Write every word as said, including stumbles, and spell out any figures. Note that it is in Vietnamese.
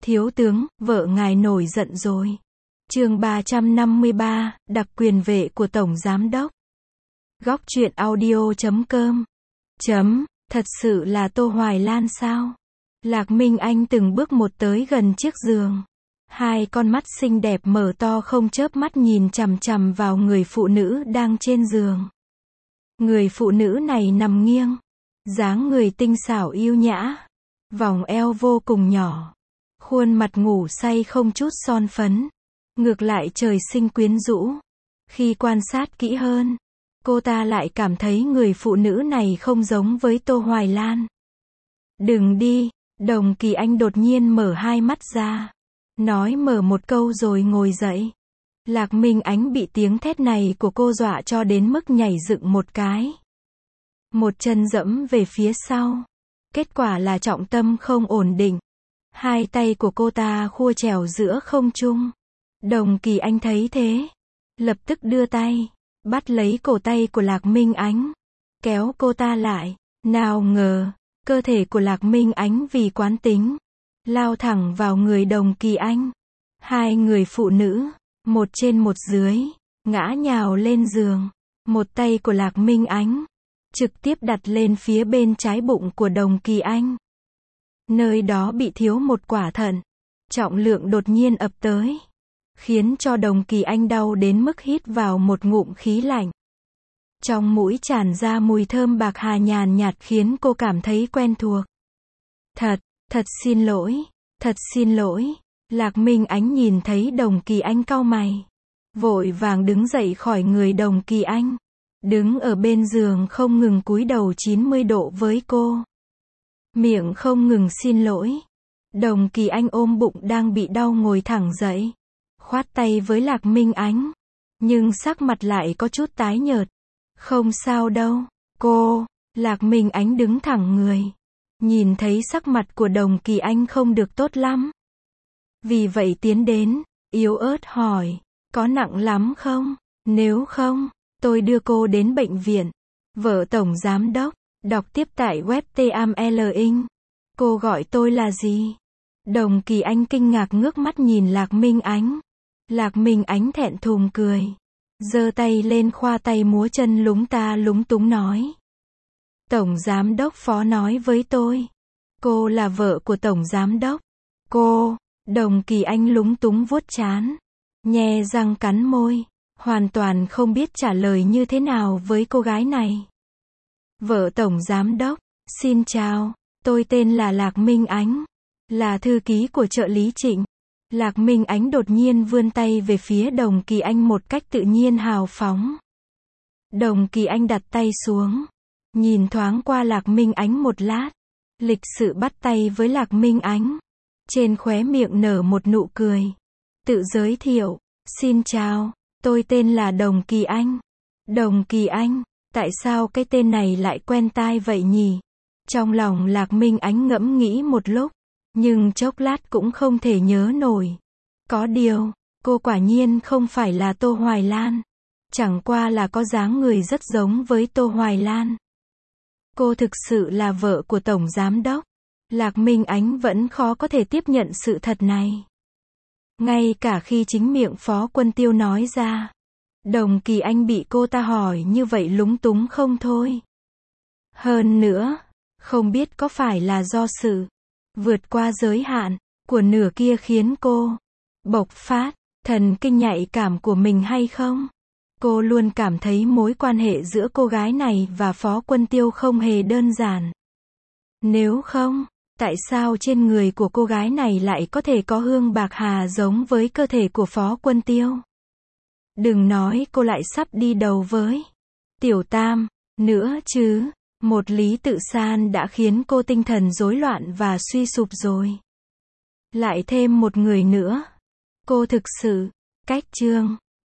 Thiếu tướng, vợ ngài nổi giận rồi. Chương ba trăm năm mươi ba, đặc quyền vệ của Tổng Giám Đốc. Góc truyện audio chấm com. Chấm, thật sự là Tô Hoài Lan sao? Lạc Minh Anh từng bước một tới gần chiếc giường. Hai con mắt xinh đẹp mở to không chớp mắt nhìn chằm chằm vào người phụ nữ đang trên giường. Người phụ nữ này nằm nghiêng. Dáng người tinh xảo yêu nhã. Vòng eo vô cùng nhỏ. Khuôn mặt ngủ say không chút son phấn. Ngược lại trời sinh quyến rũ. Khi quan sát kỹ hơn, cô ta lại cảm thấy người phụ nữ này không giống với Tô Hoài Lan. Đừng đi, Đồng Kỳ Anh đột nhiên mở hai mắt ra. Nói mở một câu rồi ngồi dậy. Lạc Minh Ánh bị tiếng thét này của cô dọa cho đến mức nhảy dựng một cái. Một chân dẫm về phía sau. Kết quả là trọng tâm không ổn định. Hai tay của cô ta khua trèo giữa không trung. Đồng Kỳ Anh thấy thế, lập tức đưa tay, bắt lấy cổ tay của Lạc Minh Ánh, kéo cô ta lại. Nào ngờ, cơ thể của Lạc Minh Ánh vì quán tính, lao thẳng vào người Đồng Kỳ Anh. Hai người phụ nữ, một trên một dưới, ngã nhào lên giường. Một tay của Lạc Minh Ánh, trực tiếp đặt lên phía bên trái bụng của Đồng Kỳ Anh. Nơi đó bị thiếu một quả thận. Trọng lượng đột nhiên ập tới, khiến cho Đồng Kỳ Anh đau đến mức hít vào một ngụm khí lạnh. Trong mũi tràn ra mùi thơm bạc hà nhàn nhạt khiến cô cảm thấy quen thuộc. Thật, thật xin lỗi, thật xin lỗi. Lạc Minh Ánh nhìn thấy Đồng Kỳ Anh cau mày, vội vàng đứng dậy khỏi người Đồng Kỳ Anh, đứng ở bên giường không ngừng cúi đầu chín mươi độ với cô. Miệng không ngừng xin lỗi. Đồng Kỳ Anh ôm bụng đang bị đau ngồi thẳng dậy, khoát tay với Lạc Minh Ánh, nhưng sắc mặt lại có chút tái nhợt. Không sao đâu, cô. Lạc Minh Ánh đứng thẳng người, nhìn thấy sắc mặt của Đồng Kỳ Anh không được tốt lắm. Vì vậy tiến đến, yếu ớt hỏi, có nặng lắm không? Nếu không, tôi đưa cô đến bệnh viện. Vợ Tổng Giám Đốc, đọc tiếp tại web T A M L Ing. Cô gọi tôi là gì? Đồng Kỳ Anh kinh ngạc ngước mắt nhìn Lạc Minh Ánh. Lạc Minh Ánh thẹn thùng cười, giơ tay lên khoa tay múa chân lúng ta lúng túng nói. Tổng Giám Đốc Phó nói với tôi. Cô là vợ của Tổng Giám Đốc. Cô. Đồng Kỳ Anh lúng túng vuốt trán, nhe răng cắn môi, hoàn toàn không biết trả lời như thế nào với cô gái này. Vợ Tổng Giám Đốc, xin chào, tôi tên là Lạc Minh Ánh, là thư ký của trợ lý Trịnh. Lạc Minh Ánh đột nhiên vươn tay về phía Đồng Kỳ Anh một cách tự nhiên hào phóng. Đồng Kỳ Anh đặt tay xuống, nhìn thoáng qua Lạc Minh Ánh một lát, lịch sự bắt tay với Lạc Minh Ánh. Trên khóe miệng nở một nụ cười. Tự giới thiệu, xin chào, tôi tên là Đồng Kỳ Anh. Đồng Kỳ Anh, tại sao cái tên này lại quen tai vậy nhỉ? Trong lòng Lạc Minh Ánh ngẫm nghĩ một lúc, nhưng chốc lát cũng không thể nhớ nổi. Có điều, cô quả nhiên không phải là Tô Hoài Lan. Chẳng qua là có dáng người rất giống với Tô Hoài Lan. Cô thực sự là vợ của Tổng Giám Đốc. Lạc Minh Ánh vẫn khó có thể tiếp nhận sự thật này. Ngay cả khi chính miệng Phó Quân Tiêu nói ra, Đồng Kỳ Anh bị cô ta hỏi như vậy lúng túng không thôi. Hơn nữa, không biết có phải là do sự vượt qua giới hạn của nửa kia khiến cô bộc phát thần kinh nhạy cảm của mình hay không? Cô luôn cảm thấy mối quan hệ giữa cô gái này và Phó Quân Tiêu không hề đơn giản. Nếu không, tại sao trên người của cô gái này lại có thể có hương bạc hà giống với cơ thể của Phó Quân Tiêu? Đừng nói cô lại sắp đi đầu với Tiểu Tam nữa chứ. Một Lý Tự San đã khiến cô tinh thần rối loạn và suy sụp rồi. Lại thêm một người nữa. Cô thực sự cách chương